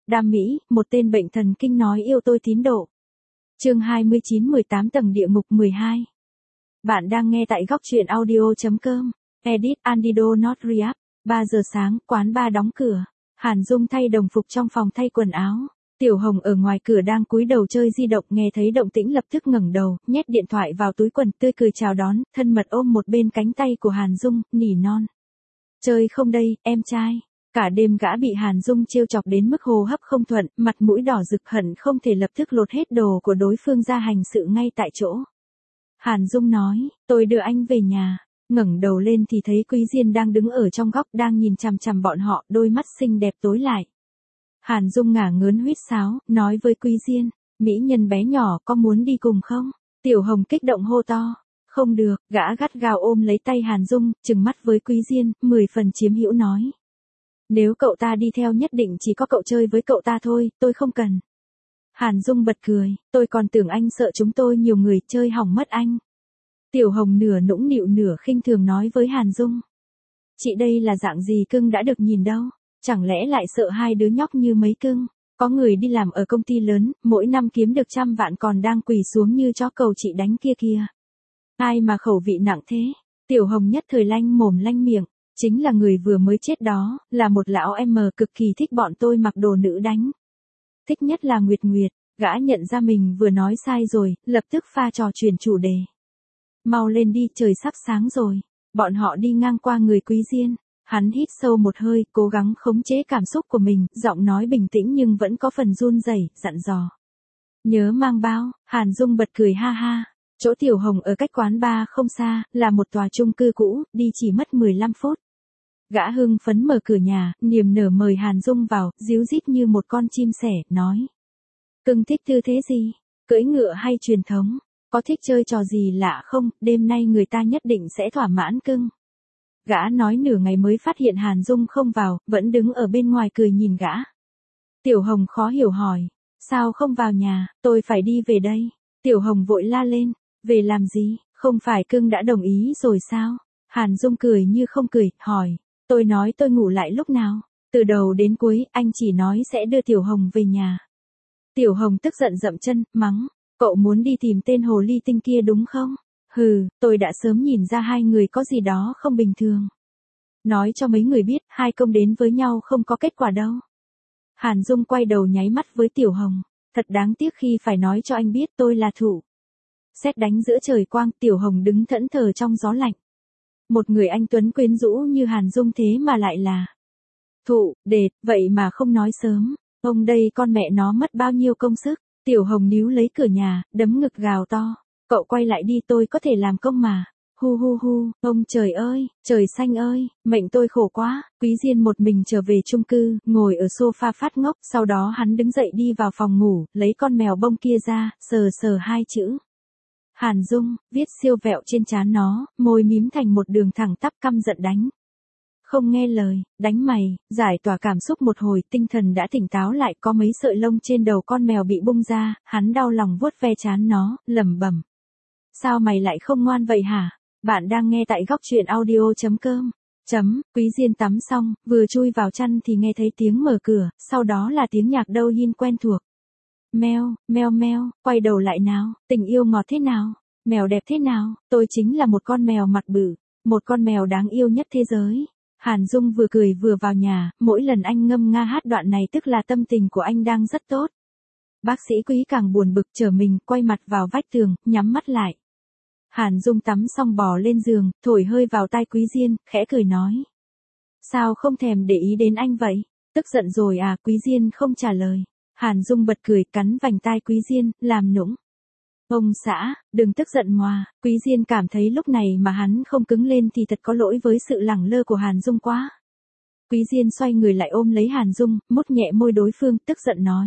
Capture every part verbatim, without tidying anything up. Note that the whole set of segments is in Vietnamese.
Đam mỹ, một tên bệnh thần kinh nói yêu tôi tín độ. Chương hai mươi chín mười tám tầng địa ngục mười hai. Bạn đang nghe tại góc truyện audio.com. Edit Andido Not React. ba giờ sáng, quán bar đóng cửa. Hàn Dung thay đồng phục trong phòng thay quần áo. Tiểu Hồng ở ngoài cửa đang cúi đầu chơi di động, nghe thấy động tĩnh lập tức ngẩng đầu, nhét điện thoại vào túi quần, tươi cười chào đón, thân mật ôm một bên cánh tay của Hàn Dung, nỉ non. Chơi không đây, em trai. Cả đêm gã bị Hàn Dung trêu chọc đến mức hô hấp không thuận, mặt mũi đỏ rực hận không thể lập tức lột hết đồ của đối phương ra hành sự ngay tại chỗ. Hàn Dung nói, tôi đưa anh về nhà. Ngẩng đầu lên thì thấy Quý Diên đang đứng ở trong góc đang nhìn chằm chằm bọn họ, đôi mắt xinh đẹp tối lại. Hàn Dung ngả ngớn huýt sáo, nói với Quý Diên, mỹ nhân bé nhỏ có muốn đi cùng không? Tiểu Hồng kích động hô to. Không được, gã gắt gao ôm lấy tay Hàn Dung, trừng mắt với Quý Diên, mười phần chiếm hữu nói. Nếu cậu ta đi theo nhất định chỉ có cậu chơi với cậu ta thôi, tôi không cần. Hàn Dung bật cười, tôi còn tưởng anh sợ chúng tôi nhiều người chơi hỏng mất anh. Tiểu Hồng nửa nũng nịu nửa khinh thường nói với Hàn Dung. Chị đây là dạng gì cưng đã được nhìn đâu, chẳng lẽ lại sợ hai đứa nhóc như mấy cưng. Có người đi làm ở công ty lớn, mỗi năm kiếm được trăm vạn còn đang quỳ xuống như chó cầu chị đánh kia kìa. Ai mà khẩu vị nặng thế? Tiểu Hồng nhất thời lanh mồm lanh miệng. Chính là người vừa mới chết đó, là một lão em cực kỳ thích bọn tôi mặc đồ nữ đánh. Thích nhất là Nguyệt Nguyệt, gã nhận ra mình vừa nói sai rồi, lập tức pha trò chuyển chủ đề. Mau lên đi, trời sắp sáng rồi. Bọn họ đi ngang qua người Quý Diên, hắn hít sâu một hơi, cố gắng khống chế cảm xúc của mình, giọng nói bình tĩnh nhưng vẫn có phần run rẩy, dặn dò. Nhớ mang bao. Hàn Dung bật cười ha ha. Chỗ Tiểu Hồng ở cách quán bar không xa, là một tòa chung cư cũ, đi chỉ mất mười lăm phút. Gã hưng phấn mở cửa nhà, niềm nở mời Hàn Dung vào, díu dít như một con chim sẻ, nói. Cưng thích tư thế gì? Cưỡi ngựa hay truyền thống? Có thích chơi trò gì lạ không? Đêm nay người ta nhất định sẽ thỏa mãn cưng. Gã nói nửa ngày mới phát hiện Hàn Dung không vào, vẫn đứng ở bên ngoài cười nhìn gã. Tiểu Hồng khó hiểu hỏi. Sao không vào nhà, tôi phải đi về đây. Tiểu Hồng vội la lên. Về làm gì? Không phải cưng đã đồng ý rồi sao? Hàn Dung cười như không cười, hỏi. Tôi nói tôi ngủ lại lúc nào? Từ đầu đến cuối, anh chỉ nói sẽ đưa Tiểu Hồng về nhà. Tiểu Hồng tức giận dậm chân, mắng. Cậu muốn đi tìm tên hồ ly tinh kia đúng không? Hừ, tôi đã sớm nhìn ra hai người có gì đó không bình thường. Nói cho mấy người biết, hai công đến với nhau không có kết quả đâu. Hàn Dung quay đầu nháy mắt với Tiểu Hồng. Thật đáng tiếc khi phải nói cho anh biết tôi là thủ. Sét đánh giữa trời quang, Tiểu Hồng đứng thẫn thờ trong gió lạnh. Một người anh tuấn quyến rũ như Hàn Dung thế mà lại là thụ, đệt, vậy mà không nói sớm. Ông đây con mẹ nó mất bao nhiêu công sức. Tiểu Hồng níu lấy cửa nhà, đấm ngực gào to. Cậu quay lại đi, tôi có thể làm công mà. Hu hu hu, ông trời ơi, trời xanh ơi, mệnh tôi khổ quá. Quý Diên một mình trở về chung cư, ngồi ở sofa phát ngốc. Sau đó hắn đứng dậy đi vào phòng ngủ, lấy con mèo bông kia ra, sờ sờ hai chữ. Hàn Dung, viết siêu vẹo trên trán nó, môi mím thành một đường thẳng tắp, căm giận đánh. Không nghe lời, đánh mày, giải tỏa cảm xúc một hồi, tinh thần đã tỉnh táo lại, có mấy sợi lông trên đầu con mèo bị bung ra, hắn đau lòng vuốt ve trán nó, lẩm bẩm. Sao mày lại không ngoan vậy hả? Bạn đang nghe tại góc truyện audio.com. Chấm, Quý Diên tắm xong, vừa chui vào chăn thì nghe thấy tiếng mở cửa, sau đó là tiếng nhạc đâu hin quen thuộc. Meo, meo meo, quay đầu lại nào, tình yêu ngọt thế nào, mèo đẹp thế nào, tôi chính là một con mèo mặt bự, một con mèo đáng yêu nhất thế giới. Hàn Dung vừa cười vừa vào nhà, mỗi lần anh ngâm nga hát đoạn này tức là tâm tình của anh đang rất tốt. Bác sĩ Quý càng buồn bực, trở mình, quay mặt vào vách tường, nhắm mắt lại. Hàn Dung tắm xong bò lên giường, thổi hơi vào tai Quý Diên, khẽ cười nói. Sao không thèm để ý đến anh vậy? Tức giận rồi à? Quý Diên không trả lời. Hàn Dung bật cười, cắn vành tai Quý Diên, làm nũng. Ông xã, đừng tức giận ngoà. Quý Diên cảm thấy lúc này mà hắn không cứng lên thì thật có lỗi với sự lẳng lơ của Hàn Dung quá. Quý Diên xoay người lại ôm lấy Hàn Dung, mút nhẹ môi đối phương, tức giận nói.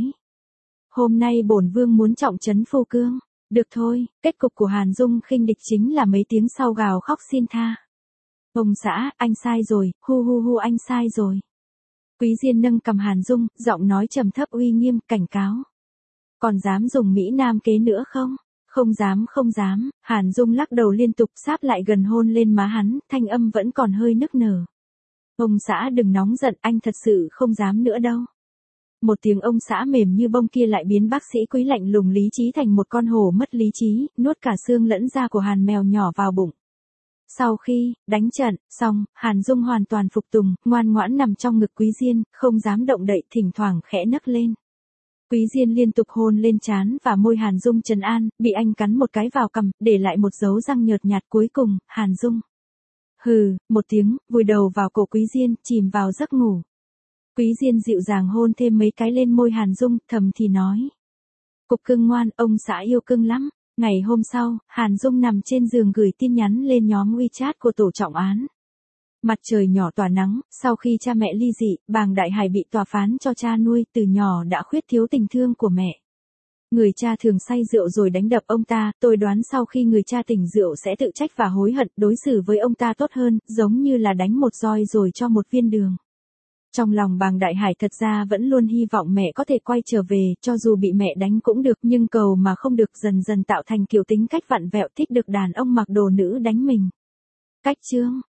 Hôm nay bổn vương muốn trọng trấn Phô Cương. Được thôi, kết cục của Hàn Dung khinh địch chính là mấy tiếng sau gào khóc xin tha. Ông xã, anh sai rồi, hu hu hu anh sai rồi. Quý Diên nâng cầm Hàn Dung, giọng nói trầm thấp uy nghiêm, cảnh cáo. Còn dám dùng Mỹ Nam kế nữa không? Không dám không dám. Hàn Dung lắc đầu liên tục, sáp lại gần hôn lên má hắn, thanh âm vẫn còn hơi nức nở. Ông xã đừng nóng giận, anh thật sự không dám nữa đâu. Một tiếng ông xã mềm như bông kia lại biến bác sĩ Quý lạnh lùng lý trí thành một con hổ mất lý trí, nuốt cả xương lẫn da của Hàn mèo nhỏ vào bụng. Sau khi đánh trận xong, Hàn Dung hoàn toàn phục tùng, ngoan ngoãn nằm trong ngực Quý Diên, không dám động đậy, thỉnh thoảng khẽ nấc lên. Quý Diên liên tục hôn lên trán và môi Hàn Dung trấn an, bị anh cắn một cái vào cằm, để lại một dấu răng nhợt nhạt. Cuối cùng, Hàn Dung hừ một tiếng, vùi đầu vào cổ Quý Diên, chìm vào giấc ngủ. Quý Diên dịu dàng hôn thêm mấy cái lên môi Hàn Dung, thầm thì nói. Cục cưng ngoan, ông xã yêu cưng lắm. Ngày hôm sau, Hàn Dung nằm trên giường gửi tin nhắn lên nhóm WeChat của tổ trọng án. Mặt trời nhỏ tỏa nắng, sau khi cha mẹ ly dị, Bàng Đại Hải bị tòa phán cho cha nuôi, từ nhỏ đã khuyết thiếu tình thương của mẹ. Người cha thường say rượu rồi đánh đập ông ta, tôi đoán sau khi người cha tỉnh rượu sẽ tự trách và hối hận, đối xử với ông ta tốt hơn, giống như là đánh một roi rồi cho một viên đường. Trong lòng Bàng Đại Hải thật ra vẫn luôn hy vọng mẹ có thể quay trở về, cho dù bị mẹ đánh cũng được, nhưng cầu mà không được, dần dần tạo thành kiểu tính cách vặn vẹo thích được đàn ông mặc đồ nữ đánh mình. Cách chương